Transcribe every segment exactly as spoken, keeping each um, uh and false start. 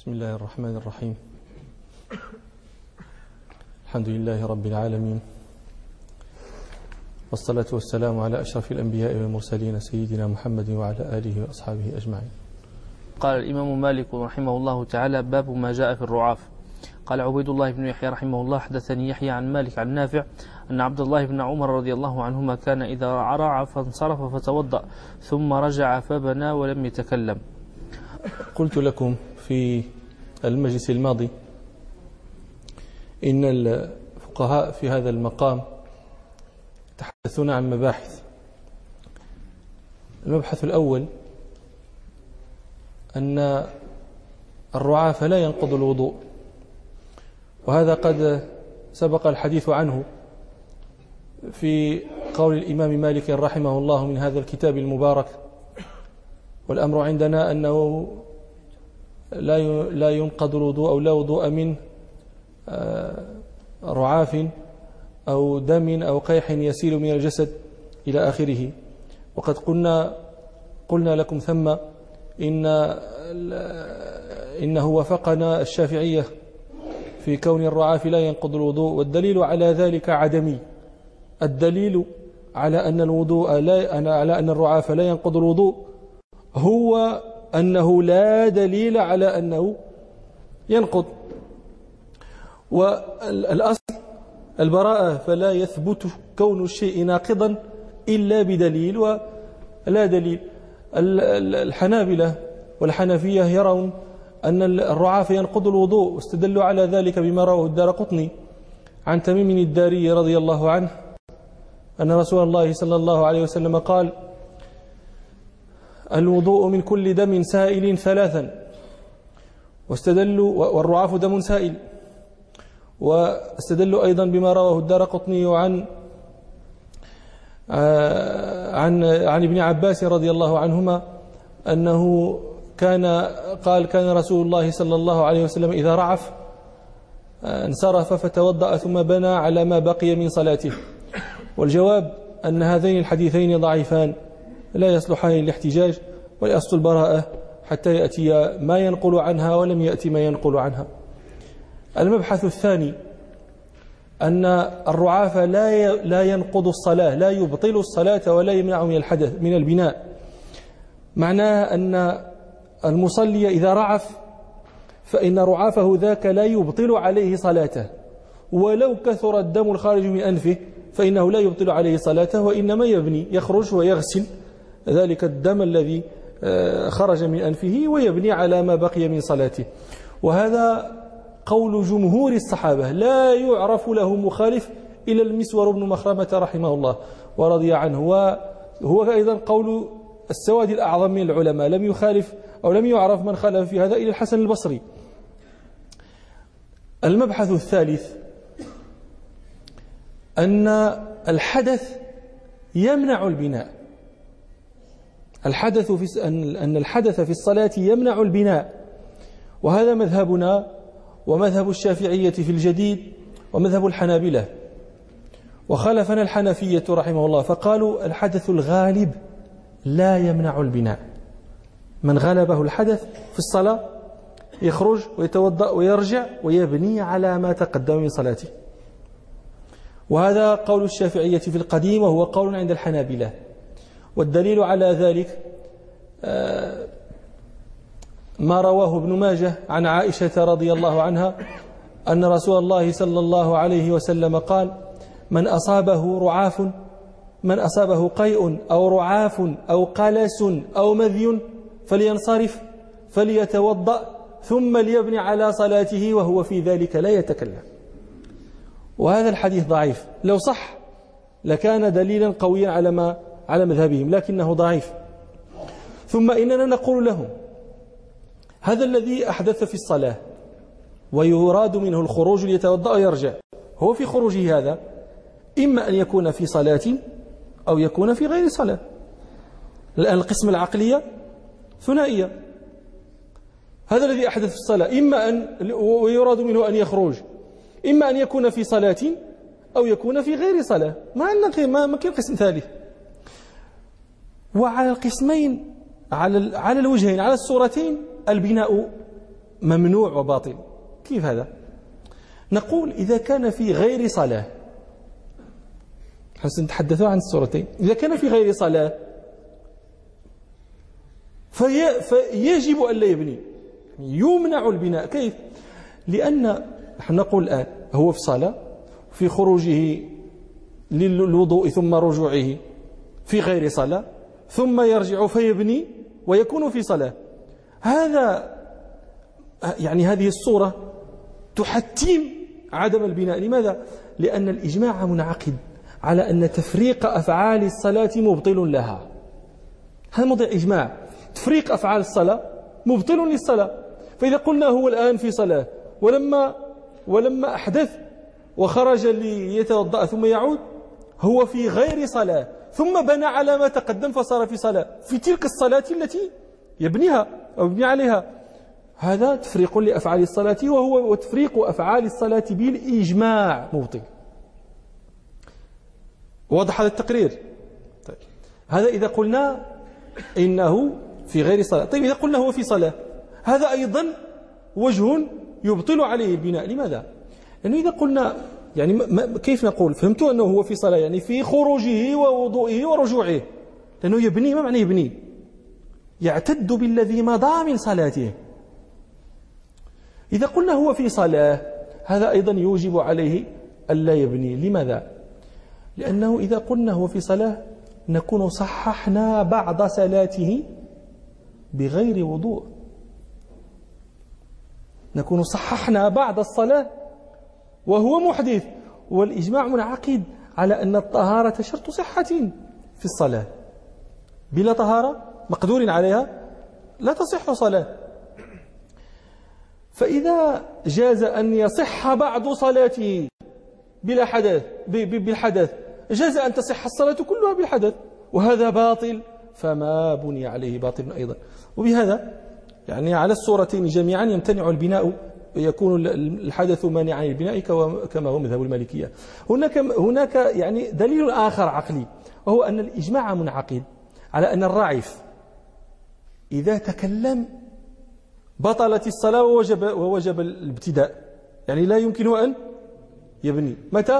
بسم الله الرحمن الرحيم. الحمد لله رب العالمين، والصلاة والسلام على أشرف الأنبياء والمرسلين سيدنا محمد وعلى آله وأصحابه أجمعين. قال الإمام مالك رحمه الله تعالى: باب ما جاء في الرعاف. قال عبيد الله بن يحيى رحمه الله: حدثني يحيى عن مالك عن نافع أن عبد الله بن عمر رضي الله عنهما كان إذا رعى فانصرف فتوضأ ثم رجع فبنى ولم يتكلم. قلت لكم في المجلس الماضي إن الفقهاء في هذا المقام تحدثون عن مباحث. المبحث الأول أن الرعاف لا ينقض الوضوء، وهذا قد سبق الحديث عنه في قول الإمام مالك رحمه الله من هذا الكتاب المبارك. والأمر عندنا أنه لا لا ينقض الوضوء أو لا وضوء من رعاف أو دم أو قيح يسيل من الجسد إلى آخره. وقد قلنا قلنا لكم ثم إن إنه وافقنا الشافعية في كون الرعاف لا ينقض الوضوء، والدليل على ذلك عدمي. الدليل على أن الوضوء لا على أن الرعاف لا ينقض الوضوء هو أنه لا دليل على أنه ينقض. والأصل البراءة، فلا يثبت كون الشيء ناقضا إلا بدليل ولا دليل. الحنابلة والحنفية يرون أن الرعاف ينقض الوضوء، واستدلوا على ذلك بما رواه الدارقطني عن تميم الداري رضي الله عنه أن رسول الله صلى الله عليه وسلم قال: الوضوء من كل دم سائل ثلاثا. واستدلوا والرعاف دم سائل. واستدلوا أيضا بما رواه الدارقطني عن عن عن ابن عباس رضي الله عنهما أنه كان قال: كان رسول الله صلى الله عليه وسلم إذا رعف انصرف فتوضأ ثم بنى على ما بقي من صلاته. والجواب أن هذين الحديثين ضعيفان لا يصلحان للاحتجاج، والأصل البراءة حتى يأتي ما ينقل عنها ولم يأتي ما ينقل عنها. المبحث الثاني أن الرعاف لا لا ينقض الصلاة، لا يبطل الصلاة ولا يمنع من الحدث من البناء. معناه أن المصلي إذا رعف فإن رعافه ذاك لا يبطل عليه صلاته، ولو كثر الدم الخارج من أنفه فإنه لا يبطل عليه صلاته، وإنما يبني، يخرج ويغسل ذلك الدم الذي خرج من أنفه ويبني على ما بقي من صلاته. وهذا قول جمهور الصحابة، لا يعرف له مخالف إلى المسور بن مخرمة رحمه الله ورضي عنه، وهو أيضا قول السواد الأعظم من العلماء، لم يخالف أو لم يعرف من خالف في هذا إلى الحسن البصري. المبحث الثالث أن الحدث يمنع البناء. الحدث في أن الحدث في الصلاة يمنع البناء، وهذا مذهبنا ومذهب الشافعية في الجديد ومذهب الحنابلة. وخالفنا الحنفية رحمه الله فقالوا: الحدث الغالب لا يمنع البناء. من غلبه الحدث في الصلاة يخرج ويتوضأ ويرجع ويبني على ما تقدم من صلاته. وهذا قول الشافعية في القديم، وهو قول عند الحنابلة. والدليل على ذلك ما رواه ابن ماجه عن عائشة رضي الله عنها أن رسول الله صلى الله عليه وسلم قال: من أصابه رعاف من أصابه قيء أو رعاف أو قلس أو مذي فلينصرف فليتوضأ ثم ليبني على صلاته وهو في ذلك لا يتكلم. وهذا الحديث ضعيف، لو صح لكان دليلا قويا على ما على مذهبهم، لكنه ضعيف. ثم إننا نقول لهم: هذا الذي أحدث في الصلاة ويراد منه الخروج ليتوضأ ويرجع، هو في خروجه هذا إما أن يكون في صلاة أو يكون في غير صلاة. الآن القسم العقلية ثنائية. هذا الذي أحدث في الصلاة إما أن ويراد منه أن يخرج، إما أن يكون في صلاة أو يكون في غير صلاة، ما عندنا ما ما كاين قسم ثالث. وعلى القسمين على على الوجهين على الصورتين البناء ممنوع وباطل. كيف هذا؟ نقول إذا كان في غير صلاة، سنتحدث عن الصورتين، إذا كان في غير صلاة في فيجب أن لا يبني، يمنع البناء. كيف؟ لأن نحن نقول الآن هو في صلاة، في خروجه للوضوء ثم رجوعه في غير صلاة، ثم يرجع فيبني ويكون في صلاة. هذا يعني هذه الصورة تحتم عدم البناء. لماذا؟ لأن الإجماع منعقد على أن تفريق أفعال الصلاة مبطل لها. هذا موضع إجماع، تفريق أفعال الصلاة مبطل للصلاة. فإذا قلنا هو الآن في صلاة ولما ولما أحدث وخرج ليتوضأ ثم يعود، هو في غير صلاة ثم بنى على ما تقدم فصار في صلاة في تلك الصلاة التي يبنيها أو يبني عليها، هذا تفريق لأفعال الصلاة، وهو وتفريق أفعال الصلاة بالإجماع مبطل. واضح هذا التقرير؟ طيب. هذا إذا قلنا إنه في غير صلاة. طيب إذا قلنا هو في صلاة، هذا أيضا وجه يبطل عليه البناء. لماذا؟ لأنه إذا قلنا يعني ما كيف نقول؟ فهمتوا أنه هو في صلاة يعني في خروجه ووضوئه ورجوعه، لأنه يبني. ما معنى يبني؟ يعتد بالذي مضى من صلاته. إذا قلنا هو في صلاة، هذا أيضا يوجب عليه ألا يبني. لماذا؟ لأنه إذا قلنا هو في صلاة نكون صححنا بعض صلاته بغير وضوء، نكون صححنا بعض الصلاة وهو محدث، والإجماع منعقد على أن الطهارة شرط صحة في الصلاة، بلا طهارة مقدور عليها لا تصح صلاة. فإذا جاز أن يصح بعض صلاته بلا حدث بالحدث، جاز أن تصح الصلاة كلها بالحدث، وهذا باطل، فما بني عليه باطل أيضا. وبهذا يعني على الصورتين جميعا يمتنع البناء، يكون الحدث مانعا للبناء كما هو مذهب المالكية. هناك هناك يعني دليل آخر عقلي، وهو أن الإجماع منعقد على أن الراعف إذا تكلم بطلت الصلاة ووجب, ووجب الابتداء، يعني لا يمكن أن يبني. متى؟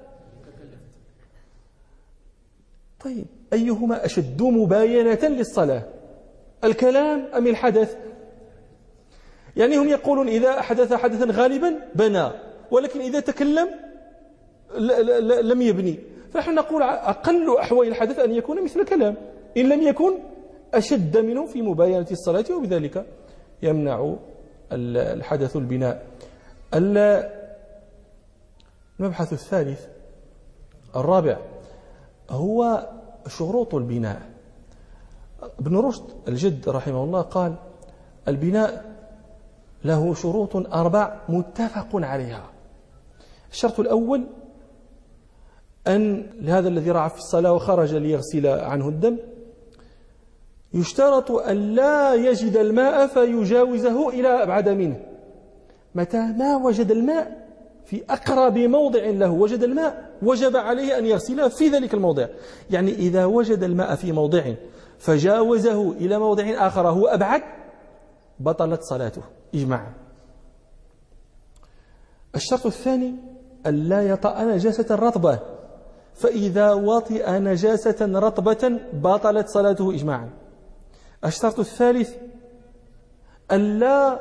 طيب أيهما أشد مباينة للصلاة، الكلام أم الحدث؟ يعني هم يقولون إذا أحدث حدثا غالبا بنى، ولكن إذا تكلم لم يبني. فنحن نقول أقل أحوال الحدث أن يكون مثل الكلام، إن لم يكن أشد منه في مباينة الصلاة، وبذلك يمنع الحدث البناء. المبحث الثالث الرابع هو شروط البناء. ابن رشد الجد رحمه الله قال البناء له شروط أربع متفق عليها. الشرط الأول أن لهذا الذي رعى في الصلاة وخرج ليغسل عنه الدم يشترط أن لا يجد الماء فيجاوزه إلى أبعد منه. متى ما وجد الماء في أقرب موضع له وجد الماء، وجب عليه أن يغسل في ذلك الموضع. يعني إذا وجد الماء في موضع فجاوزه إلى موضع آخر هو أبعد، بطلت صلاته إجماعا. الشرط الثاني أن لا يطأ نجاسة رطبة، فإذا وطئ نجاسة رطبة بطلت صلاته إجماعا. الشرط الثالث أن لا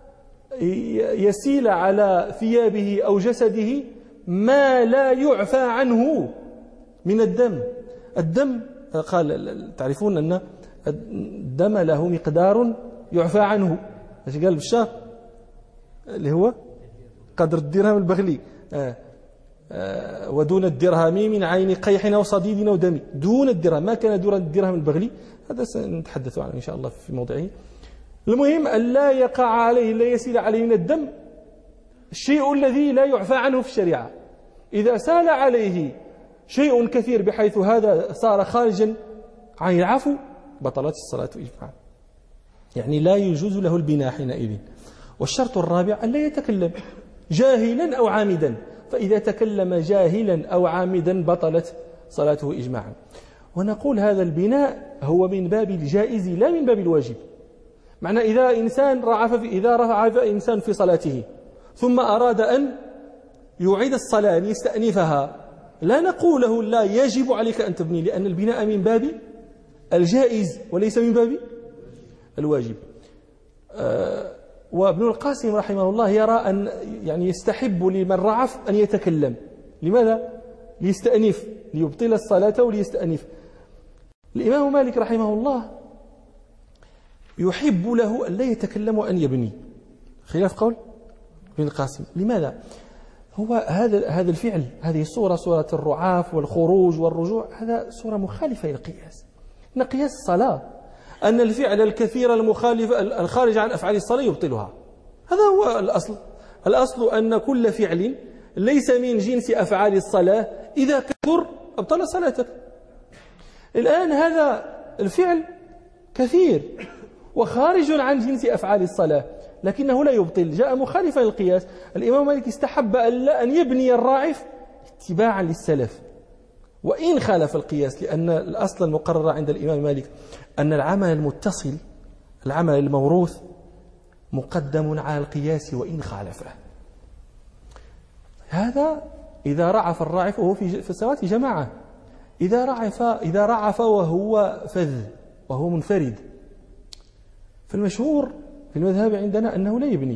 يسيل على ثيابه أو جسده ما لا يعفى عنه من الدم. الدم قال تعرفون أن الدم له مقدار يعفى عنه، ايش قال بالشاه اللي هو قدر الدرهم البغلي، آه. آه. ودون الدرهم من عين قيح أو صديد أو دم. دون الدرهم، ما كان دون الدرهم البغلي هذا سنتحدث عنه إن شاء الله في موضعه. المهم أن لا يقع عليه، لا يسيل عليه من الدم الشيء الذي لا يعفى عنه في الشريعة. إذا سال عليه شيء كثير بحيث هذا صار خارجا عن العفو بطلت الصلاة إجماعا، يعني لا يجوز له البناء حينئذ. والشرط الرابع أن لا يتكلم جاهلا أو عامدا، فإذا تكلم جاهلا أو عامدا بطلت صلاته إجماعا. ونقول هذا البناء هو من باب الجائز لا من باب الواجب. معنى إذا إنسان رعف في إذا رعف إنسان في صلاته ثم أراد أن يعيد الصلاة ليستأنفها لا نقول له لا يجب عليك أن تبني، لأن البناء من باب الجائز وليس من باب الواجب. أه وابن القاسم رحمه الله يرى أن يعني يستحب لمن رعف أن يتكلم. لماذا؟ ليستأنف، ليبطل الصلاة وليستأنف. الإمام مالك رحمه الله يحب له أن لا يتكلم وأن يبني، خلاف قول ابن القاسم. لماذا؟ هو هذا هذا الفعل، هذه الصورة، صورة الرعاف والخروج والرجوع، هذا صورة مخالفة للقياس. إن قياس الصلاة أن الفعل الكثير المخالف الخارج عن أفعال الصلاة يبطلها، هذا هو الأصل. الأصل أن كل فعل ليس من جنس أفعال الصلاة إذا كثر أبطل صلاتك. الآن هذا الفعل كثير وخارج عن جنس أفعال الصلاة لكنه لا يبطل، جاء مخالفا للقياس. الإمام مالك استحب أن يبني الراعف اتباعا للسلف وإن خالف القياس، لأن الأصل المقرر عند الإمام مالك أن العمل المتصل، العمل الموروث، مقدم على القياس وإن خالفه. هذا إذا رعف الراعف وهو في الصلاة جماعة، إذا رعف إذا رعف وهو فذ وهو منفرد، فالمشهور في المذهب عندنا أنه لا يبني،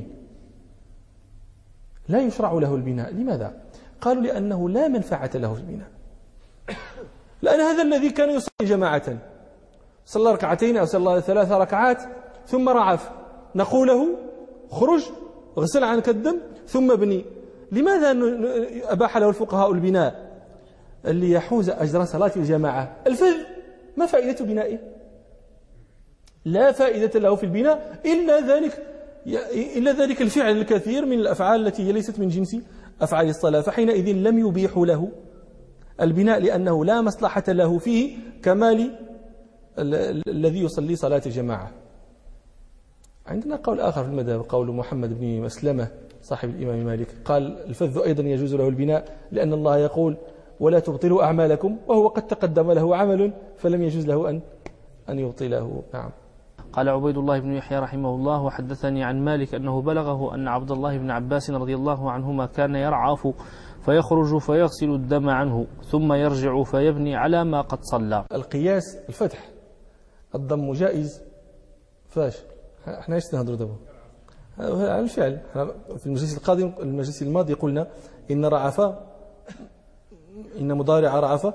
لا يشرع له البناء. لماذا؟ قالوا لأنه لا منفعة له في البناء، لأن هذا الذي كان يصلي جماعة صلى ركعتين أو صلى ثلاث ركعات ثم رعف، نقول له خرج غسل عنك الدم ثم ابني. لماذا أباح له الفقهاء البناء؟ اللي يحوز أجر صلاة الجماعة. الفذ ما فائدة بنائه؟ لا فائدة له في البناء إلا ذلك إلا ذلك الفعل الكثير من الأفعال التي هي ليست من جنس أفعال الصلاة، فحينئذ لم يبيح له البناء لأنه لا مصلحة له فيه كمال الذي يصلي صلاة الجماعة. عندنا قول آخر في المذهب، قول محمد بن مسلمة صاحب الإمام مالك، قال الفذ أيضا يجوز له البناء لأن الله يقول ولا تبطلوا أعمالكم، وهو قد تقدم له عمل فلم يجوز له أن أن يبطله. نعم. قال عبيد الله بن يحيى رحمه الله وحدثني عن مالك أنه بلغه أن عبد الله بن عباس رضي الله عنهما كان يرعف فيخرج فيغسل الدم عنه ثم يرجع فيبني على ما قد صلى. القياس الفتح، الضم جائز. فاش احنا ايش نهضروا دابا على الفعل؟ في المجلس القادم المجلس الماضي قلنا إن رعف، إن مضارع رعف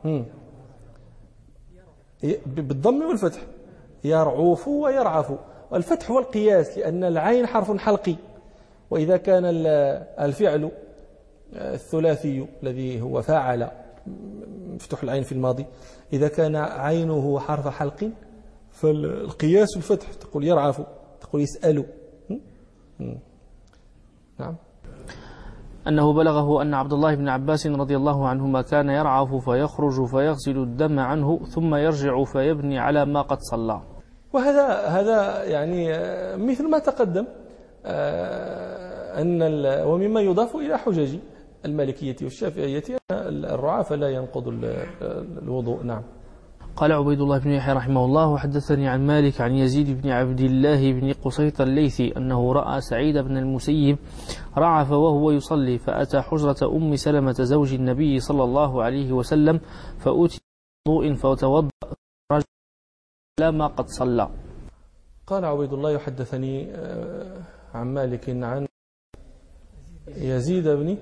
بالضم والفتح، يرعوف ويرعف. والفتح هو القياس لأن العين حرف حلقي، وإذا كان الفعل الثلاثي الذي هو فاعل مفتوح العين في الماضي، إذا كان عينه حرف حلق فالقياس الفتح، تقول يرعف، تقول يسأل. نعم. أنه بلغه أن عبد الله بن عباس رضي الله عنهما كان يرعف فيخرج فيغسل الدم عنه ثم يرجع فيبني على ما قد صلى. وهذا هذا يعني مثل ما تقدم أن ومما يضاف إلى حجج المالكية والشافعية أن الرعاف لا ينقض الوضوء. نعم. قال عبيد الله بن يحيى رحمه الله وحدثني عن مالك عن يزيد بن عبد الله بن قصيط الليثي أنه رأى سعيد بن المسيب رعف وهو يصلي فأتى حجرة أم سلمة زوج النبي صلى الله عليه وسلم فأتي بوضوء فتوضأ لا ما قد صلى. قال عبيد الله يحدثني عن مالك عن يزيد بن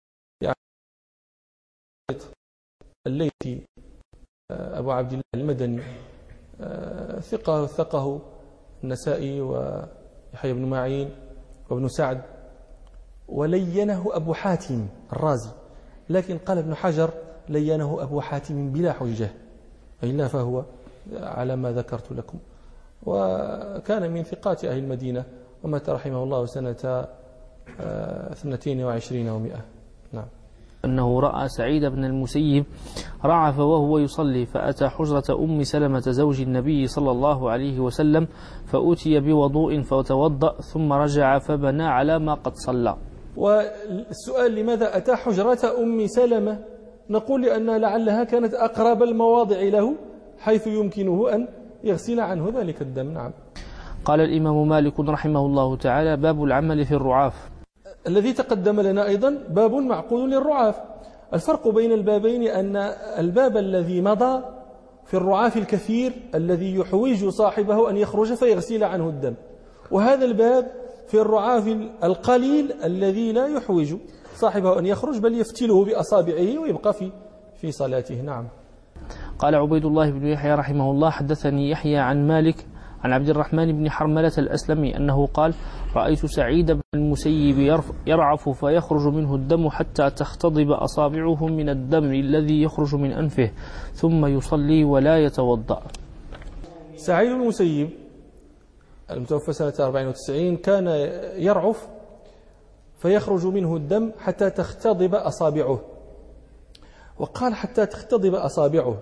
الليثي أبو عبد الله المدني، ثقة ثقه النسائي ويحيى بن معين وابن سعد، ولينه أبو حاتم الرازي، لكن قال ابن حجر لينه أبو حاتم بلا حجة، إلا فهو على ما ذكرت لكم. وكان من ثقات أهل المدينة، ومات رحمه الله سنة اثنتين وعشرين ومئة. نعم. أنه رأى سعيد بن المسيب رعف وهو يصلي فأتى حجرة أم سلمة زوج النبي صلى الله عليه وسلم فأتي بوضوء فتوضأ ثم رجع فبنى على ما قد صلى. والسؤال لماذا أتى حجرة أم سلمة؟ نقول لأن لعلها كانت أقرب المواضع له حيث يمكنه أن يغسل عنه ذلك الدم. نعم. قال الإمام مالك رحمه الله تعالى باب العمل في الرعاف. الذي تقدم لنا أيضا باب معقول للرعاف. الفرق بين البابين أن الباب الذي مضى في الرعاف الكثير الذي يحوج صاحبه أن يخرج فيغسل عنه الدم، وهذا الباب في الرعاف القليل الذي لا يحوج صاحبه أن يخرج بل يفتله بأصابعه ويبقى في في صلاته. نعم. قال عبيد الله بن يحيى رحمه الله حدثني يحيى عن مالك عن عبد الرحمن بن حرملة الأسلمي أنه قال رأيت سعيد بن المسيب يرعف فيخرج منه الدم حتى تختضب أصابعه من الدم الذي يخرج من أنفه ثم يصلي ولا يتوضأ. سعيد بن المسيب المتوفى سنة أربعين وتسعين كان يرعف فيخرج منه الدم حتى تختضب أصابعه، وقال حتى تختضب أصابعه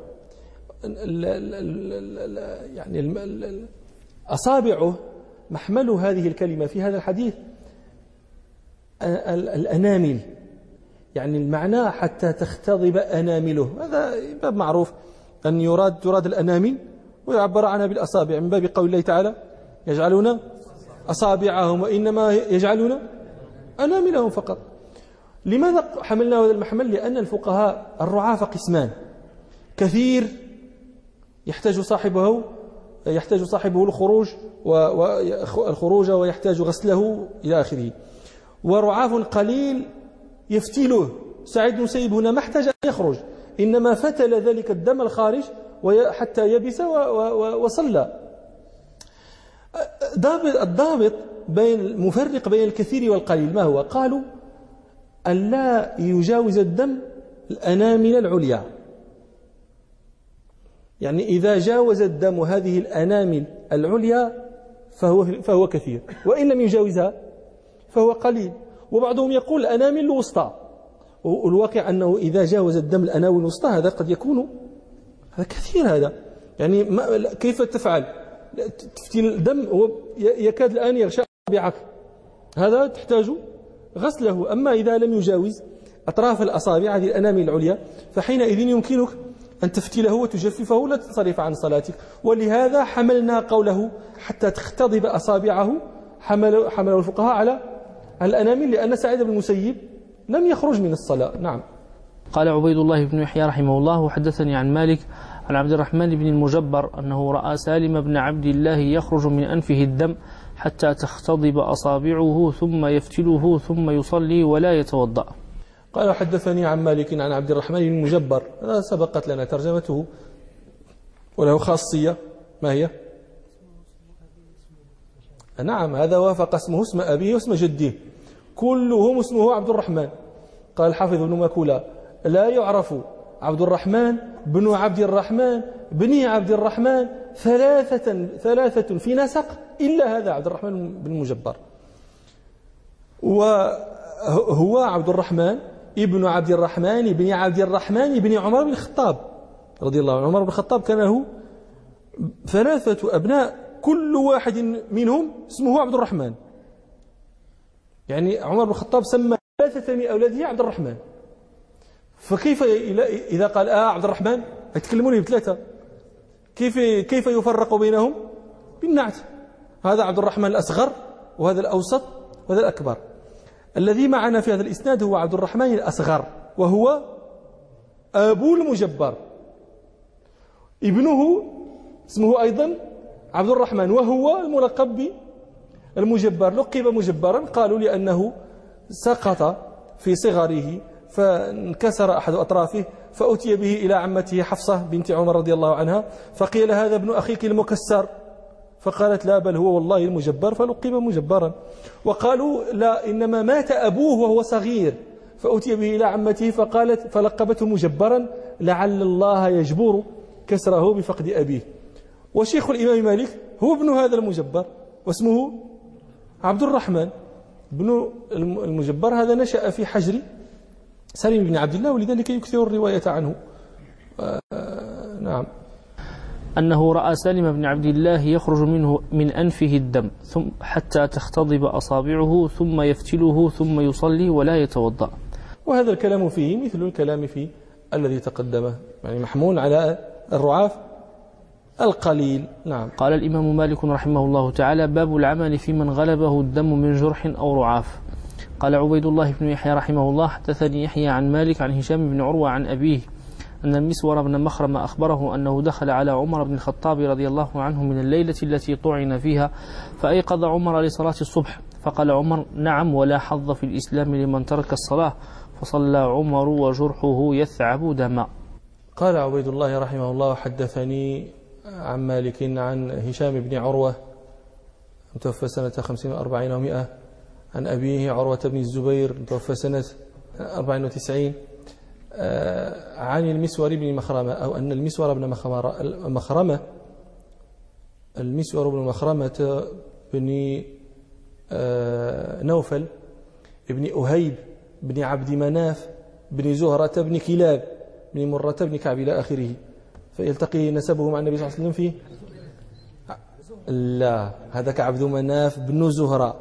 يعني أصابعه محمل هذه الكلمة في هذا الحديث الأنامل، يعني المعنى حتى تختضب أنامله. هذا باب معروف أن يراد تراد الأنامل ويعبر عنها بالأصابع من باب قول الله تعالى يجعلون أصابعهم وإنما يجعلون أناملهم فقط. لماذا حملنا هذا المحمل؟ لأن الفقهاء الرعاف قسمان: كثير يحتاج صاحبه يحتاج صاحبه الخروج والخروج ويحتاج غسله إلى آخره، ورعاف قليل يفتله. سعيد بن المسيب هنا ما احتاج أن يخرج، إنما فتل ذلك الدم الخارج حتى يبس وصلى. الضابط بين المفرق بين الكثير والقليل ما هو؟ قالوا أن لا يجاوز الدم الأنامل العليا، يعني إذا جاوز الدم هذه الأنامل العليا فهو, فهو كثير، وإن لم يجاوزها فهو قليل. وبعضهم يقول الأنامل الوسطى، والواقع أنه إذا جاوز الدم الأنامل الوسطى هذا قد يكون هذا كثير. هذا يعني ما كيف تفعل؟ تفتيل الدم هو يكاد الآن يغشى أصابعك، هذا تحتاج غسله. أما إذا لم يجاوز أطراف الأصابع هذه الأنامل العليا فحينئذ يمكنك أن تفتله وتجففه ولا تنصرف عن صلاتك. ولهذا حملنا قوله حتى تختضب أصابعه، حمل حمله الفقهاء على الأنامل، لأن سعيد بن المسيب لم يخرج من الصلاة. نعم. قال عبيد الله بن يحيى رحمه الله وحدثني عن مالك عن عبد الرحمن بن المجبر أنه رأى سالم بن عبد الله يخرج من أنفه الدم حتى تختضب أصابعه ثم يفتله ثم يصلي ولا يتوضأ. قال حدثني عن مالك عن عبد الرحمن بن المجبر، هذا سبقت لنا ترجمته وله خاصية. ما هي؟ نعم، هذا وافق اسمه اسم أبيه واسم جده، كلهم اسمه عبد الرحمن. قال الحافظ ابن مكولة لا يعرف عبد الرحمن بن عبد الرحمن بن عبد الرحمن ثلاثة ثلاثة في نسق إلا هذا عبد الرحمن بن المجبر، وهو عبد الرحمن ابن عبد الرحمن بن عبد الرحمن بن عمر بن الخطاب رضي الله عنه. عمر بن الخطاب كان له ثلاثة أبناء كل واحد منهم اسمه عبد الرحمن، يعني عمر بن الخطاب سمى ثلاثة من أولاده عبد الرحمن. فكيف إذا قال آه عبد الرحمن يتكلمون بثلاثة، كيف كيف يفرق بينهم؟ بالنعت. هذا عبد الرحمن الأصغر وهذا الأوسط وهذا الأكبر. الذي معنا في هذا الإسناد هو عبد الرحمن الأصغر، وهو أبو المجبر. ابنه اسمه أيضا عبد الرحمن وهو الملقب بالمجبر. لقب مجبرا قالوا لأنه سقط في صغره فانكسر أحد أطرافه فأتي به إلى عمته حفصة بنت عمر رضي الله عنها، فقيل هذا ابن أخيك المكسر، فقالت لا بل هو والله المجبر، فلقب مجبرا. وقالوا لا إنما مات أبوه وهو صغير فأتي به إلى عمته فقالت فلقبته مجبرا لعل الله يجبر كسره بفقد أبيه. وشيخ الإمام مالك هو ابن هذا المجبر واسمه عبد الرحمن بن المجبر. هذا نشأ في حجر سليم بن عبد الله ولذلك يكثر الرواية عنه. آه نعم. أنه رأى سالم بن عبد الله يخرج منه من أنفه الدم ثم حتى تختضب أصابعه ثم يفتله ثم يصلي ولا يتوضأ. وهذا الكلام فيه مثل الكلام في الذي تقدمه، يعني محمول على الرعاف القليل. نعم. قال الإمام مالك رحمه الله تعالى: باب العمل في من غلبه الدم من جرح أو رعاف. قال عبيد الله بن يحيى رحمه الله: حدثني يحيى عن مالك عن هشام بن عروة عن أبيه أن المسور بن مخرم أخبره أنه دخل على عمر بن الخطاب رضي الله عنه من الليلة التي طعن فيها، فأيقظ عمر لصلاة الصبح، فقال عمر: نعم، ولا حظ في الإسلام لمن ترك الصلاة، فصلى عمر وجرحه يثعب دما. قال عبيد الله رحمه الله: حدثني عن مالك عن هشام بن عروة متوفى سنة خمسين وأربعين ومئة، عن أبيه عروة بن الزبير متوفى سنة أربعين وتسعين، عن المسور بن مخرمة، أو أن المسور بن مخرمة المسور بن مخرمة بن نوفل بن أهيب بن عبد مناف بن زهرة بن كلاب بن مرة بن كعب إلى آخره، فيلتقي نسبه مع النبي صلى الله عليه وسلم فيه. لا، هذا كعبد مناف بن زهرة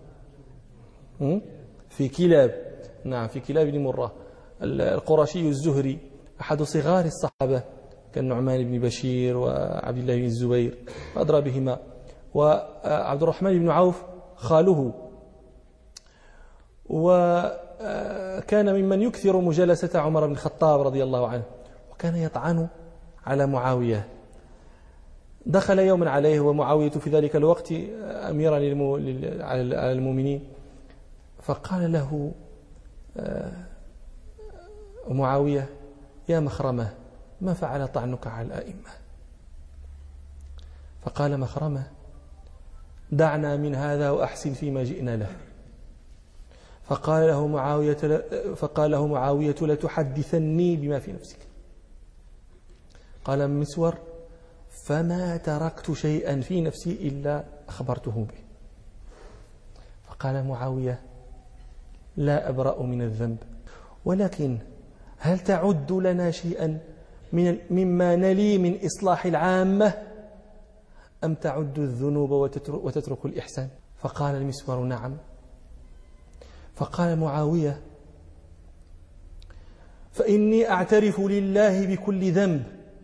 في كلاب. نعم، في كلاب بن مرة القرشي الزهري، أحد صغار الصحابة كالنعمان بن بشير وعبد الله بن الزبير أدرى بهما، وعبد الرحمن بن عوف خاله، وكان ممن يكثر مجالسة عمر بن الخطاب رضي الله عنه، وكان يطعن على معاوية. دخل يوما عليه ومعاوية في ذلك الوقت أميرا على المؤمنين، فقال له معاوية: يا مخرمة، ما فعل طعنك على الأئمة؟ فقال مخرمة: دعنا من هذا وأحسن فيما جئنا له. فقال له معاوية فقال له معاوية: لتحدثني بما في نفسك. قال مسور: فما تركت شيئا في نفسي إلا أخبرته به. فقال معاوية: لا أبرأ من الذنب، ولكن هل تعد لنا شيئا من مما نلي من إصلاح العامة، أم تعد الذنوب وتترك الإحسان؟ فقال المسور: نعم. فقال معاوية: فإني أعترف لله بكل ذنب،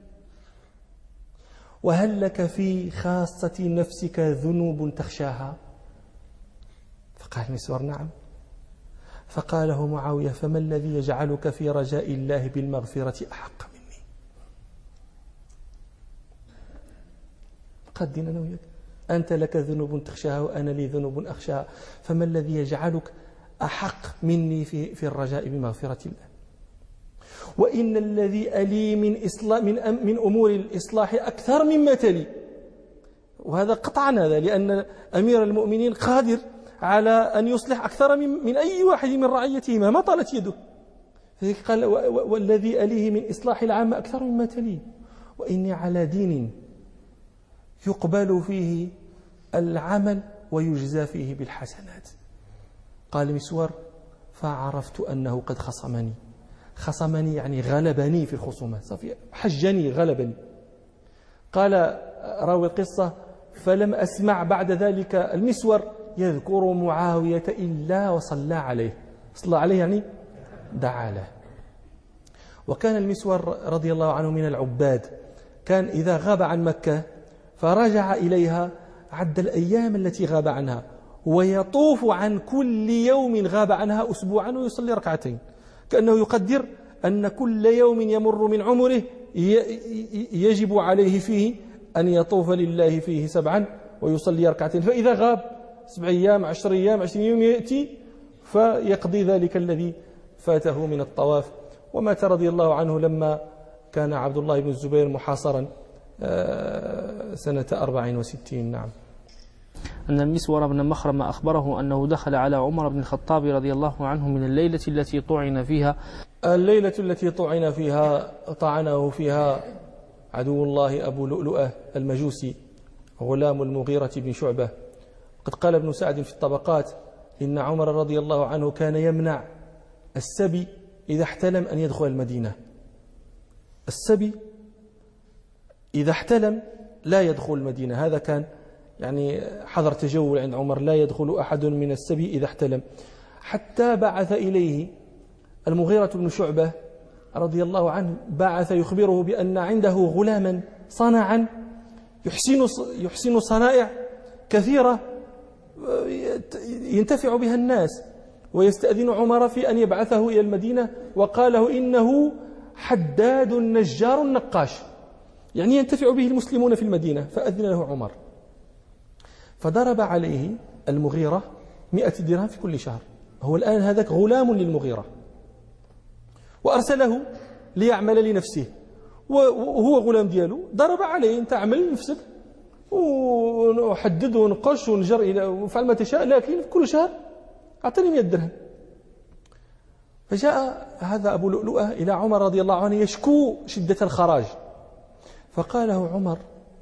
وهل لك في خاصة نفسك ذنوب تخشاها؟ فقال المسور: نعم. فقال له معاوية: فما الذي يجعلك في رجاء الله بالمغفرة أحق مني؟ قدنا أنا وياك، أنت لك ذنوب تخشاها وأنا لي ذنوب أخشاها، فما الذي يجعلك أحق مني في في الرجاء بمغفرة الله؟ وإن الذي ألي من إصلاح من من أمور الإصلاح أكثر مما تلي، وهذا قطعا هذا، لأن أمير المؤمنين قادر على أن يصلح أكثر من, من أي واحد من رعيته مهما طالت يده. قال: والذي أليه من إصلاح العامة أكثر مما تليه، وإني على دين يقبل فيه العمل ويجزى فيه بالحسنات. قال مسور: فعرفت أنه قد خصمني. خصمني يعني غلبني في الخصومات، حجني غلبني. قال راوي القصة: فلم أسمع بعد ذلك المسور يذكر معاوية إلا وصلى عليه. صلى عليه يعني دعا له. وكان المسور رضي الله عنه من العباد، كان إذا غاب عن مكة فرجع إليها عد الأيام التي غاب عنها، ويطوف عن كل يوم غاب عنها أسبوعا ويصلي ركعتين، كأنه يقدر أن كل يوم يمر من عمره يجب عليه فيه أن يطوف لله فيه سبعا ويصلي ركعتين. فإذا غاب سبع أيام عشر أيام عشرين يوم يأتي فيقضي ذلك الذي فاته من الطواف. ومات رضي الله عنه لما كان عبد الله بن الزبير محاصرا سنة أربع وستين. نعم. أن المسور بن مخرم أخبره أنه دخل على عمر بن الخطاب رضي الله عنه من الليلة التي طعن فيها. الليلة التي طعن فيها طعنه فيها عدو الله أبو لؤلؤة المجوسي غلام المغيرة بن شعبة. قد قال ابن سعد في الطبقات: إن عمر رضي الله عنه كان يمنع السبي إذا احتلم أن يدخل المدينة. السبي إذا احتلم لا يدخل المدينة، هذا كان يعني حظر تجول عند عمر، لا يدخل أحد من السبي إذا احتلم. حتى بعث إليه المغيرة بن شعبة، رضي الله عنه، رضي الله عنه بعث يخبره بأن عنده غلاما صنعا يحسن يحسن صنائع كثيرة ينتفع بها الناس، ويستأذن عمر في أن يبعثه إلى المدينة، وقال له إنه حداد نجار نقاش، يعني ينتفع به المسلمون في المدينة. فأذن له عمر، فضرب عليه المغيرة مئة درهم في كل شهر. هو الآن هذاك غلام للمغيرة، وأرسله ليعمل لنفسه، وهو غلام دياله. ضرب عليه: أنت عمل لنفسك وحدد ونقش ونجر إلى وفعل ما تشاء، لكن كل شهر أعطني مئة درهم. فجاء هذا أبو لؤلؤة إلى عمر رضي الله عنه يشكو شدة الخراج، فقال له عمر: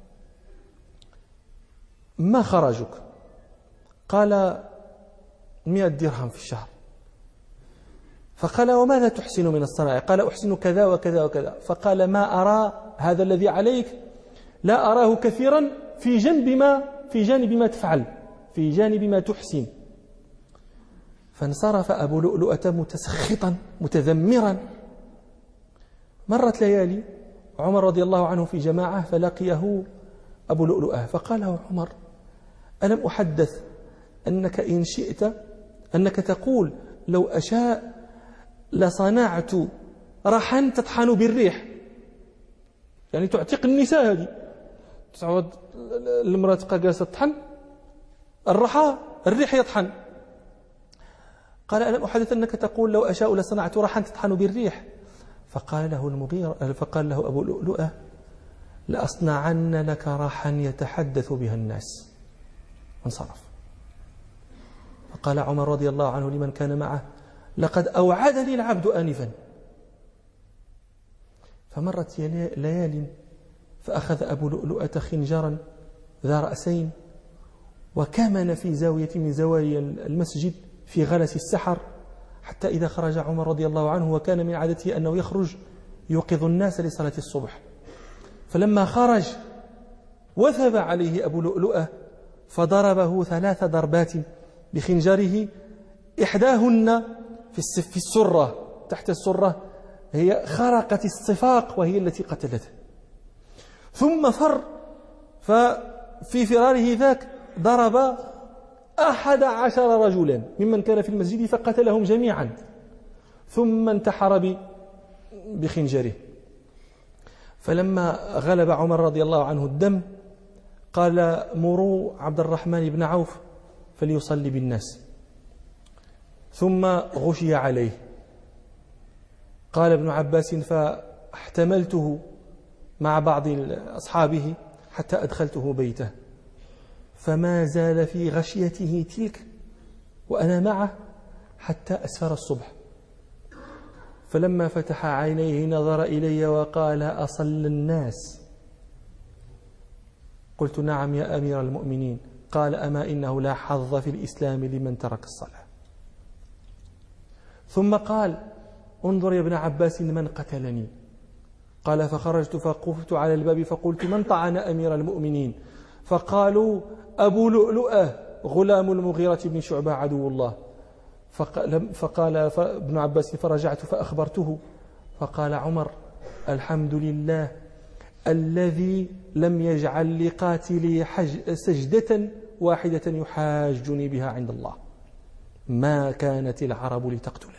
ما خرجك؟ قال: مئة درهم في الشهر. فقال: وماذا تحسن من الصنائع؟ قال: أحسن كذا وكذا وكذا. فقال: ما أرى هذا الذي عليك لا أراه كثيرا في جانب ما في جانب ما تفعل، في جانب ما تحسن. فانصرف أبو لؤلؤة متسخطا متذمرا. مرت ليالي، عمر رضي الله عنه في جماعة، فلقيه أبو لؤلؤة فقال له عمر: ألم أحدث أنك إن شئت أنك تقول لو أشاء لصنعت رحا تطحن بالريح، يعني تعتق النساء هذه، تعود المرأة تبقى جالسة تطحن، الرحى الريح يطحن. قال: ألم أحدث أنك تقول لو أشاء لصنعت رحا تطحن بالريح؟ فقال له المغيرة فقال له أبو لؤلؤة: لأصنعن لك رحا يتحدث بها الناس. وانصرف. فقال عمر رضي الله عنه لمن كان معه: لقد أوعدني العبد آنفا. فمرت ليال، فأخذ أبو لؤلؤة خنجرا ذا رأسين، وكمن في زاوية من زوايا المسجد في غلس السحر، حتى إذا خرج عمر رضي الله عنه، وكان من عادته أنه يخرج يوقظ الناس لصلاة الصبح، فلما خرج وثب عليه أبو لؤلؤة فضربه ثلاث ضربات بخنجره، إحداهن في السرة، تحت السرة، هي خرقت الصفاق وهي التي قتلته. ثم فر، ففي فراره ذاك ضرب أحد عشر رجلا ممن كان في المسجد فقتلهم جميعا، ثم انتحر بخنجره. فلما غلب عمر رضي الله عنه الدم قال: مروا عبد الرحمن بن عوف فليصلي بالناس. ثم غشي عليه. قال ابن عباس: فاحتملته مع بعض أصحابه حتى أدخلته بيته، فما زال في غشيته تلك وأنا معه حتى أسفر الصبح. فلما فتح عينيه نظر إلي وقال: أصل الناس؟ قلت: نعم يا أمير المؤمنين. قال: أما إنه لا حظ في الإسلام لمن ترك الصلاة. ثم قال: انظر يا ابن عباس من قتلني. قال: فخرجت فقفت على الباب فقلت: من طعن أمير المؤمنين؟ فقالوا: أبو لؤلؤة غلام المغيرة بن شعبة عدو الله. فقال, فقال ابن عباس: فرجعت فأخبرته، فقال عمر: الحمد لله الذي لم يجعل لقاتلي سجدة واحدة يحاجني بها عند الله، ما كانت العرب لتقتلني.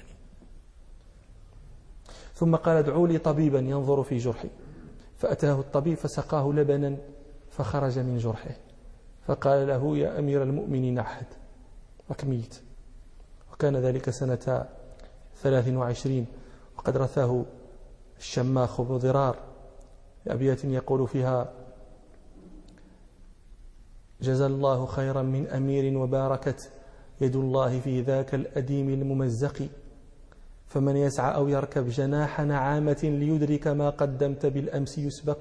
ثم قال: ادعوا لي طبيبا ينظر في جرحي. فأتاه الطبيب فسقاه لبنا فخرج من جرحه، فقال له: يا أمير المؤمنين أحد وكميت. وكان ذلك سنة ثلاث وعشرين، وقد رثاه الشماخ بن ضرار بأبيات يقول فيها: جزى الله خيرا من أمير وباركت يد الله في ذاك الأديم الممزق، فمن يسعى أو يركب جناح نعامة ليدرك ما قدمت بالأمس يسبق،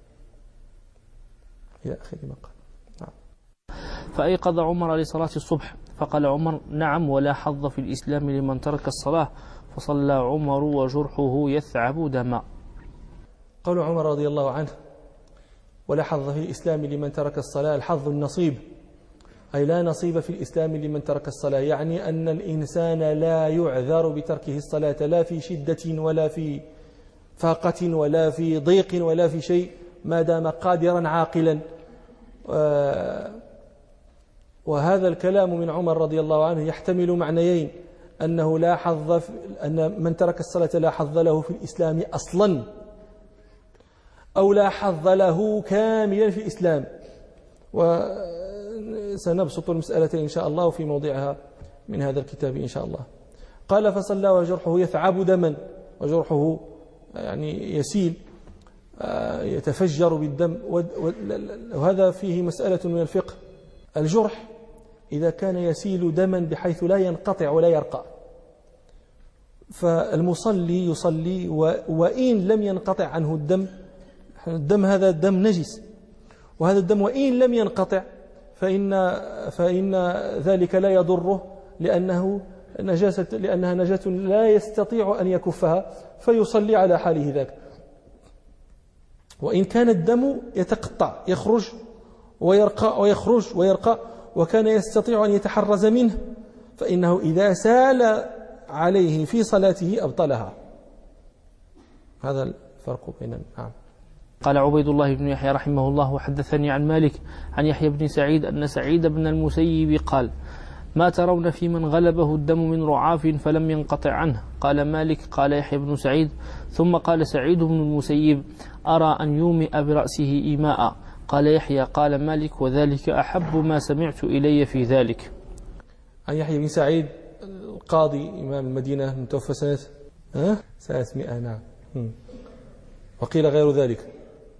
إلى آخر ما قال. نعم. فأيقظ عمر لصلاة الصبح، فقال عمر: نعم، ولا حظ في الإسلام لمن ترك الصلاة. فصلى عمر وجرحه يثعب دما. قول عمر رضي الله عنه: ولا حظ في الإسلام لمن ترك الصلاة، الحظ النصيب، أي لا نصيب في الإسلام لمن ترك الصلاة، يعني أن الإنسان لا يعذر بتركه الصلاة، لا في شدة ولا في فاقة ولا في ضيق ولا في شيء، ما دام قادرا عاقلا وهذا الكلام من عمر رضي الله عنه يحتمل معنيين: أنه لا حظ أن من ترك الصلاة لا حظ له في الإسلام أصلا، أو لا حظ له كاملا في الإسلام. وسنبسط المسألة إن شاء الله في موضعها من هذا الكتاب إن شاء الله. قال: فصلى وجرحه يثعب دما، وجرحه يعني يسيل يتفجر بالدم. وهذا فيه مسألة من الفقه: الجرح إذا كان يسيل دما بحيث لا ينقطع ولا يرقى، فالمصلي يصلي وإن لم ينقطع عنه الدم. الدم هذا دم نجس، وهذا الدم وإن لم ينقطع فإن, فإن ذلك لا يضره، لأنه نجاسة لأنها نجاة لا يستطيع أن يكفها، فيصلي على حاله ذاك. وإن كان الدم يتقطع يخرج ويرقى ويخرج ويرقى وكان يستطيع أن يتحرز منه، فإنه إذا سال عليه في صلاته أبطلها. هذا الفرق بين نعم. قال عبيد الله بن يحيى رحمه الله: وحدثني عن مالك عن يحيى بن سعيد أن سعيد بن المسيب قال: ما ترون في من غلبه الدم من رعاف فلم ينقطع عنه؟ قال مالك: قال يحيى بن سعيد: ثم قال سعيد بن المسيب: أرى أن يومئ برأسه إيماء. قال يحيى: قال مالك: وذلك أحب ما سمعت إلي في ذلك. عن يحيى بن سعيد القاضي إمام المدينة متوفى سنة ثلاثمائة. نعم. وقيل غير ذلك.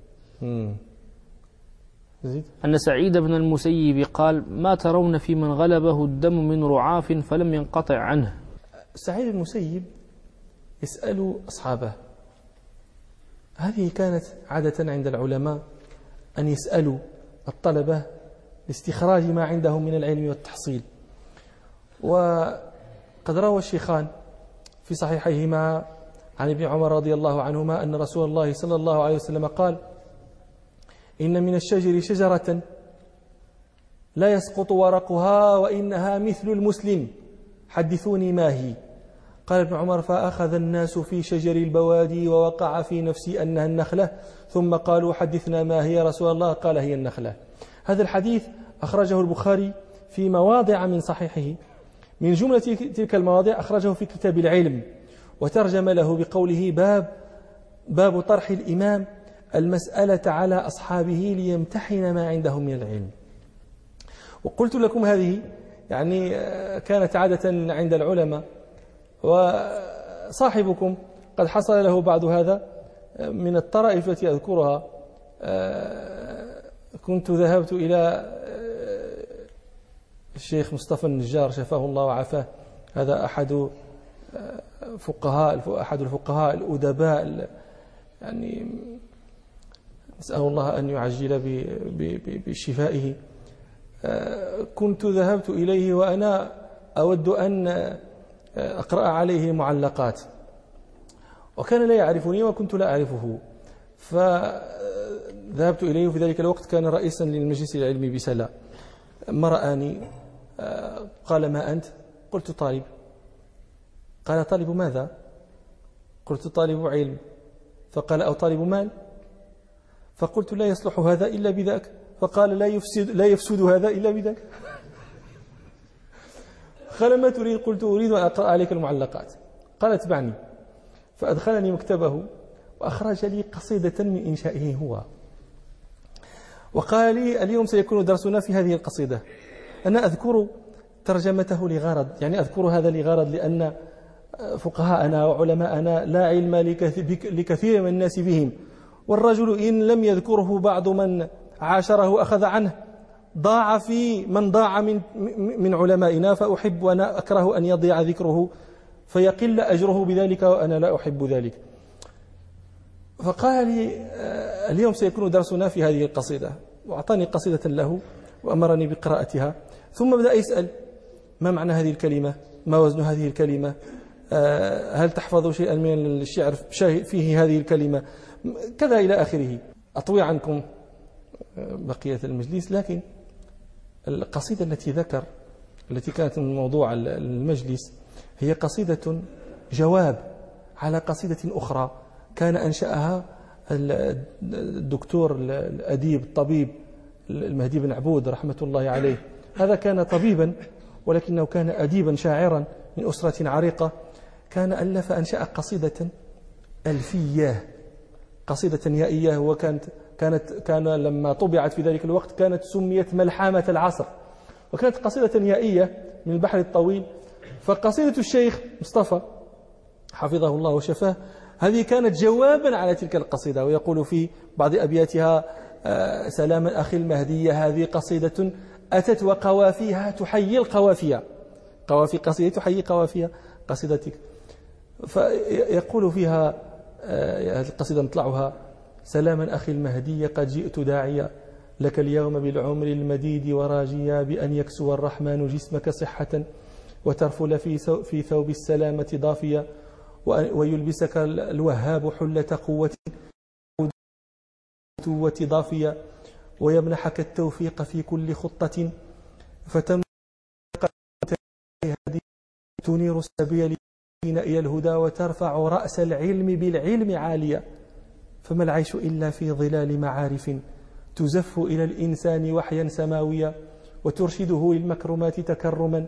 زيد. أن سعيد بن المسيب قال: ما ترون في من غلبه الدم من رعاف فلم ينقطع عنه؟ سعيد المسيب يسأل أصحابه. هذه كانت عادة عند العلماء أن يسألوا الطلبة لاستخراج ما عندهم من العلم والتحصيل. وقد روى الشيخان في صحيحيهما عن ابن عمر رضي الله عنهما أن رسول الله صلى الله عليه وسلم قال: إن من الشجر شجرة لا يسقط ورقها وإنها مثل المسلم، حدثوني ما هي. قال ابن عمر: فأخذ الناس في شجر البوادي ووقع في نفسي أنها النخلة، ثم قالوا: حدثنا ما هي رسول الله؟ قال: هي النخلة. هذا الحديث أخرجه البخاري في مواضع من صحيحه. من جملة تلك المواضع أخرجه في كتاب العلم، وترجم له بقوله: باب باب طرح الإمام المسألة على أصحابه ليمتحن ما عندهم من العلم. وقلت لكم هذه يعني كانت عادة عند العلماء، وصاحبكم قد حصل له بعض هذا. من الطرائف التي أذكرها: كنت ذهبت إلى الشيخ مصطفى النجار شفاه الله وعافاه. هذا أحد فقهاء أحد الفقهاء الأدباء، يعني نسأل الله أن يعجل بشفائه. كنت ذهبت إليه وأنا أود أن أقرأ عليه معلقات، وكان لا يعرفني وكنت لا أعرفه. فذهبت إليه، في ذلك الوقت كان رئيسا للمجلس العلمي بسلا. ما رآني قال: ما أنت؟ قلت: طالب. قال: طالب ماذا؟ قلت: طالب علم. فقال: أو طالب مال؟ فقلت: لا يصلح هذا إلا بذاك. فقال: لا يفسد, لا يفسد هذا إلا بذاك. قال: ما تريد؟ قلت: أريد أن أقرأ عليك المعلقات. قال: اتبعني. فأدخلني مكتبه وأخرج لي قصيدة من إنشائه هو، وقال لي: اليوم سيكون درسنا في هذه القصيدة. أنا أذكر ترجمته لغرض، يعني أذكر هذا لغرض، لأن فقهاءنا وعلماءنا لا علم لكثير من الناس بهم، والرجل إن لم يذكره بعض من عاشره أخذ عنه ضاع في من ضاع من من علمائنا. فأحب وأنا أكره أن يضيع ذكره فيقل أجره بذلك، وأنا لا أحب ذلك. فقال لي: اليوم سيكون درسنا في هذه القصيدة، وأعطاني قصيدة له وأمرني بقراءتها. ثم بدأ يسأل: ما معنى هذه الكلمة؟ ما وزن هذه الكلمة؟ هل تحفظ شيئا من الشعر فيه هذه الكلمة؟ كذا إلى آخره. أطوي عنكم بقية المجلس، لكن القصيدة التي ذكر التي كانت من موضوع المجلس هي قصيدة جواب على قصيدة أخرى كان أنشأها الدكتور الأديب الطبيب المهدي بن عبود رحمة الله عليه. هذا كان طبيبا ولكنه كان أديبا شاعرا من أسرة عريقة. كان ألف أنشأ قصيدة ألفية، قصيدة يائية، وكانت كانت كان لما طبعت في ذلك الوقت كانت سميت ملحمة العصر، وكانت قصيدة يائية من البحر الطويل. فقصيدة الشيخ مصطفى حفظه الله وشفاه هذه كانت جوابا على تلك القصيدة، ويقول في بعض أبياتها: سلاما أخي المهدي هذه قصيدة أتت وقوافيها تحيي القوافية، قوافي قصيدة تحيي قوافية قصيدتك. فيقول فيها هذه القصيدة نطلعها: سلاما أخي المهدي قد جئت داعيا لك اليوم بالعمر المديد وراجيا بأن يكسو الرحمن جسمك صحة وترفل في في ثوب السلامة ضافيا ويلبسك الوهاب حلة قوة قوة ضافية ويمنحك التوفيق في كل خطة فتم تنير السبيل إلى الهدى وترفع رأس العلم بالعلم عاليا. فما العيش إلا في ظلال معارف تزف إلى الإنسان وحيا سماويا وترشده للمكرمات تكرما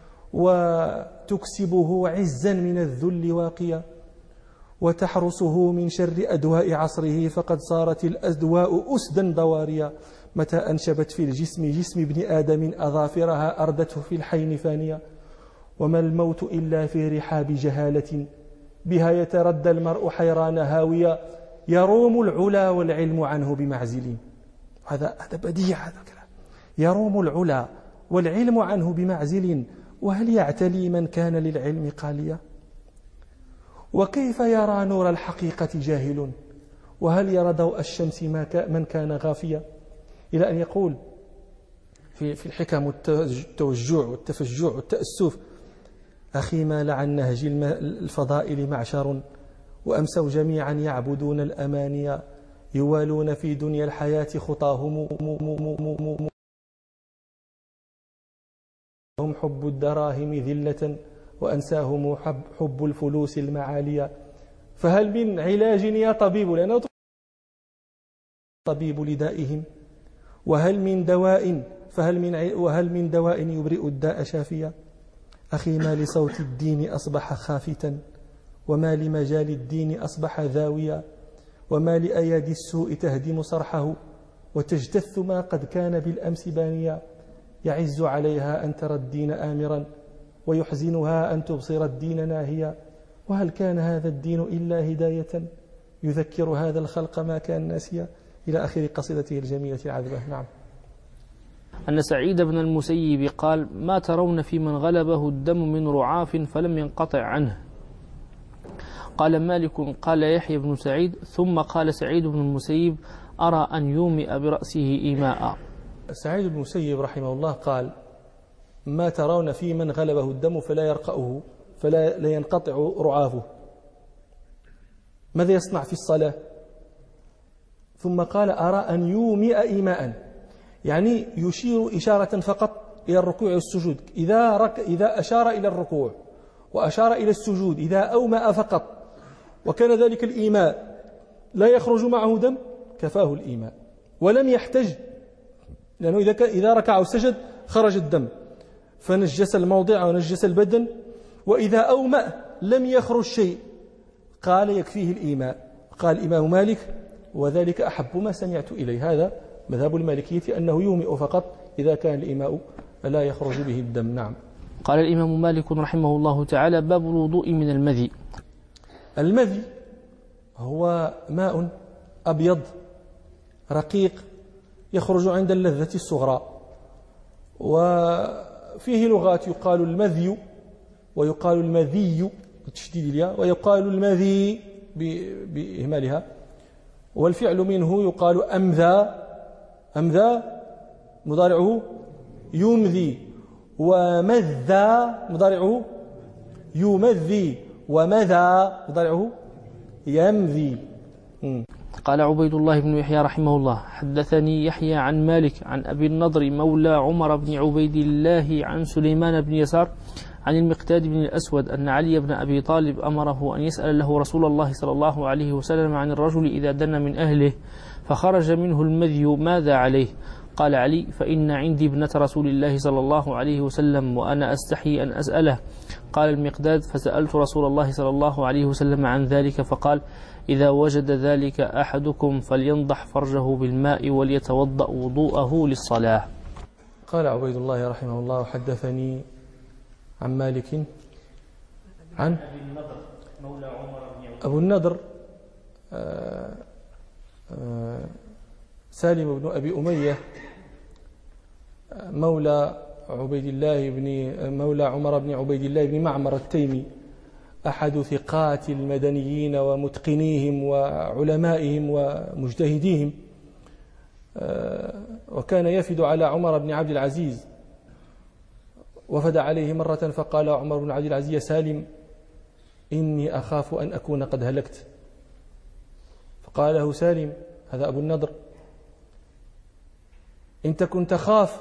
وتكسبه عزا من الذل واقيا وتحرسه من شر أدواء عصره فقد صارت الأدواء أسدا ضواريا متى أنشبت في الجسم جسم ابن آدم أظافرها أردته في الحين فانيا وما الموت إلا في رحاب جهالة بها يتردى المرء حيران هاويا يروم العلا والعلم عنه بمعزل. هذا هذا بديع هذا الكلام. يروم العلا والعلم عنه بمعزل وهل يعتلي من كان للعلم قاليا؟ وكيف يرى نور الحقيقة جاهل وهل يرى ضوء الشمس من كان غافيا؟ إلى أن يقول في في الحكم التوجع والتفجع والتأسف: أخي ما لعن نهج الفضائل معشر وأمسوا جميعا يعبدون الأماني يوالون في دنيا الحياة خطاهم هم حب الدراهم ذلة وأنساهم حب, حب الفلوس المعالية. فهل من علاج يا طبيب لأنه طبيب لدائهم وهل من دواء فهل من وهل من دواء يبرئ الداء شافيا؟ أخي ما لصوت الدين أصبح خافتا وما لمجال الدين أصبح ذاويا وما لأيادي السوء تهدم صرحه وتجتث ما قد كان بالأمس بانيا يعز عليها أن ترى الدين آمرا ويحزنها أن تبصر الدين ناهيا وهل كان هذا الدين إلا هداية يذكر هذا الخلق ما كان ناسيا إلى آخر قصيدته الجميلة العذبة. نعم. أن سعيد بن المسيب قال: ما ترون في من غلبه الدم من رعاف فلم ينقطع عنه؟ قال مالك: قال يحيى بن سعيد ثم قال سعيد بن المسيب: أرى أن يومئ برأسه إيماء. سعيد بن المسيب رحمه الله قال: ما ترون في من غلبه الدم فلا يرقأه فلا لا ينقطع رعافه، ماذا يصنع في الصلاة؟ ثم قال: أرى أن يومئ إيماء، يعني يشير إشارة فقط إلى الركوع والسجود. إذا, رك إذا أشار إلى الركوع وأشار إلى السجود إذا أومأ فقط وكان ذلك الإيماء لا يخرج معه دم كفاه الإيماء ولم يحتج، لأنه إذا, إذا ركع وسجد خرج الدم فنجس الموضع ونجس البدن، وإذا أومأ لم يخرج شيء قال يكفيه الإيماء. قال الإمام مالك: وذلك أحب ما سمعت إليه. هذا مذهب المالكية أنه يومئ فقط إذا كان الإيماء لا يخرج به الدم. نعم. قال الإمام مالك رحمه الله تعالى: باب الوضوء من المذي. المذي هو ماء أبيض رقيق يخرج عند اللذة الصغرى، وفيه لغات يقال المذي ويقال المذي بتشديد الياء ويقال المذي بإهمالها، والفعل منه يقال أمذى، أمذى مضارعه يمذي، ومذى مضارعه يمذي، ومذى مضارعه يمذي. قال عبيد الله بن يحيى رحمه الله: حدثني يحيى عن مالك عن أبي النضر مولى عمر بن عبيد الله عن سليمان بن يسار عن المقداد بن الأسود أن علي بن أبي طالب أمره أن يسأل له رسول الله صلى الله عليه وسلم عن الرجل إذا دن من أهله فخرج منه المذي ماذا عليه؟ قال علي: فإن عندي ابنة رسول الله صلى الله عليه وسلم وأنا أستحي أن أسأله. قال المقداد: فسألت رسول الله صلى الله عليه وسلم عن ذلك فقال: إذا وجد ذلك أحدكم فلينضح فرجه بالماء وليتوضأ وضوءه للصلاة. قال عبيد الله رحمه الله: حدثني عن مالك عن أبو النضر آآ آآ سالم بن أبي أمية مولى عبيد الله بن مولى عمر بن عبيد الله بن معمر التيمي، أحد ثقات المدنيين ومتقنيهم وعلمائهم ومجتهديهم، وكان يفد على عمر بن عبد العزيز. وفد عليه مرة فقال عمر بن عبد العزيز: يا سالم، إني أخاف أن أكون قد هلكت. فقال له سالم، هذا أبو النضر: إن تكن تخاف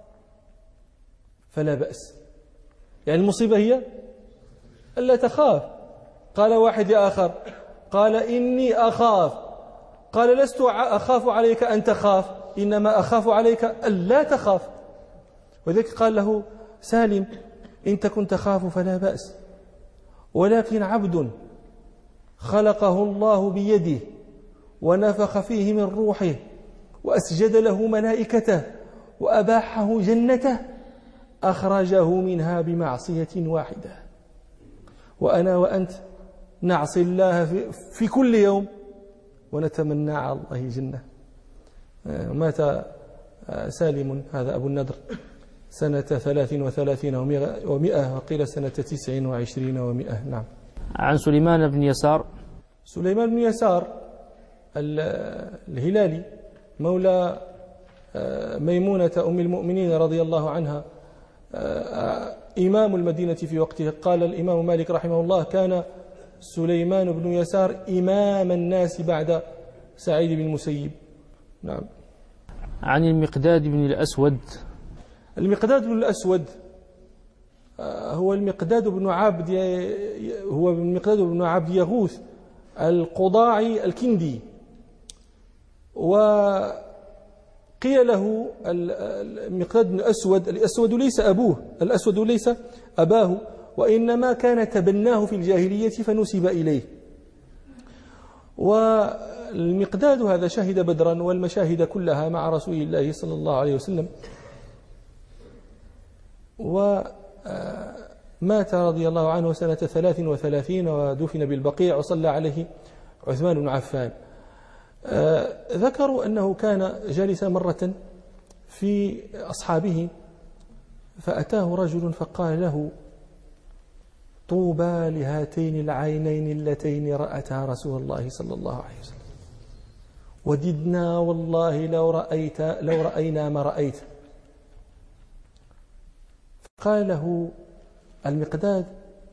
فلا بأس. يعني المصيبة هي ألا تخاف. قال واحد لآخر، قال: إني أخاف. قال: لست أخاف عليك أن تخاف، إنما أخاف عليك ألا تخاف. وذلك قال له سالم: إن تكن تخاف فلا بأس، ولكن عبد خلقه الله بيده ونفخ فيه من روحه وأسجد له ملائكته وأباحه جنته، أخرجه منها بمعصية واحدة، وأنا وأنت نعصي الله في, في كل يوم ونتمنى على الله جنة. مات سالم هذا أبو النضر سنة ثلاث وثلاثين ومئة، وقيل سنة تسع وعشرين ومئة. نعم. عن سليمان بن يسار سليمان بن يسار الهلالي مولى ميمونة أم المؤمنين رضي الله عنها، إمام المدينة في وقته. قال الإمام مالك رحمه الله: كان سليمان بن يسار إمام الناس بعد سعيد بن المسيب. نعم. عن المقداد بن الأسود المقداد بن الأسود هو المقداد بن عبد هو المقداد بن عبد يغوث القضاعي الكندي، وقيل له المقداد بن الأسود. الأسود ليس أبوه، الأسود ليس أباه، وإنما كان تبناه في الجاهلية فنسب إليه. والمقداد هذا شهد بدرا والمشاهد كلها مع رسول الله صلى الله عليه وسلم، ومات رضي الله عنه سنة ثلاث وثلاثين ودفن بالبقيع وصلى عليه عثمان بن عفان. ذكروا أنه كان جالسا مرة في أصحابه فأتاه رجل فقال له: طوبى لهاتين العينين اللتين رأتا رسول الله صلى الله عليه وسلم، وددنا والله لو رأيت لو رأينا ما رأيت. قال له المقداد: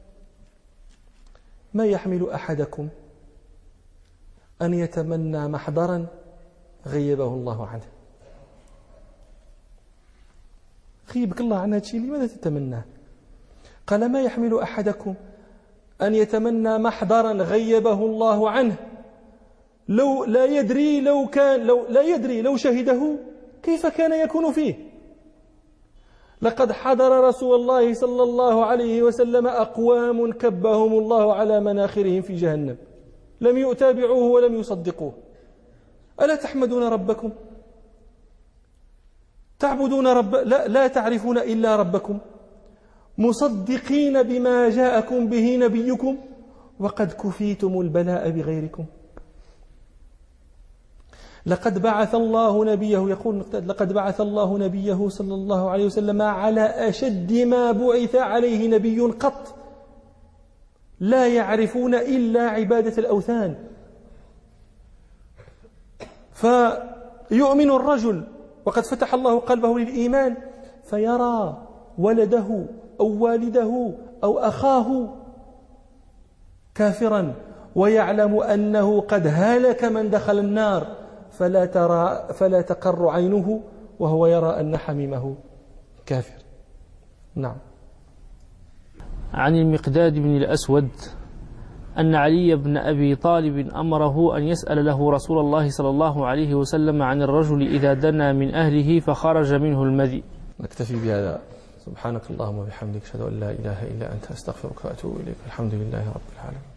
ما يحمل أحدكم أن يتمنى محضرا غيبه الله عنه؟ غيبك الله عن هذا الشيء، لماذا تتمناه؟ قال: ما يحمل أحدكم أن يتمنى محضرا غيبه الله عنه لو لا يدري لو كان لو لا يدري لو شهده كيف كان يكون فيه. لقد حضر رسول الله صلى الله عليه وسلم أقوام كبهم الله على مناخرهم في جهنم، لم يتابعوه ولم يصدقوه. ألا تحمدون ربكم؟ تعبدون رب لا, لا تعرفون إلا ربكم، مصدقين بما جاءكم به نبيكم، وقد كفيتم البلاء بغيركم. لقد بعث الله نبيه، يقول لقد بعث الله نبيه صلى الله عليه وسلم على أشد ما بعث عليه نبي قط، لا يعرفون إلا عبادة الأوثان. فيؤمن الرجل وقد فتح الله قلبه للإيمان فيرى ولده أو والده أو أخاه كافرا، ويعلم أنه قد هلك من دخل النار، فلا ترى فلا تقر عينه وهو يرى أن حميمه كافر. نعم. عن المقداد بن الأسود أن علي بن أبي طالب أمره أن يسأل له رسول الله صلى الله عليه وسلم عن الرجل إذا دنا من أهله فخرج منه المذي. نكتفي بهذا. سبحانك اللهم وبحمدك أشهد أن لا إله إلا أنت أستغفرك وأتوب إليك. الحمد لله رب العالمين.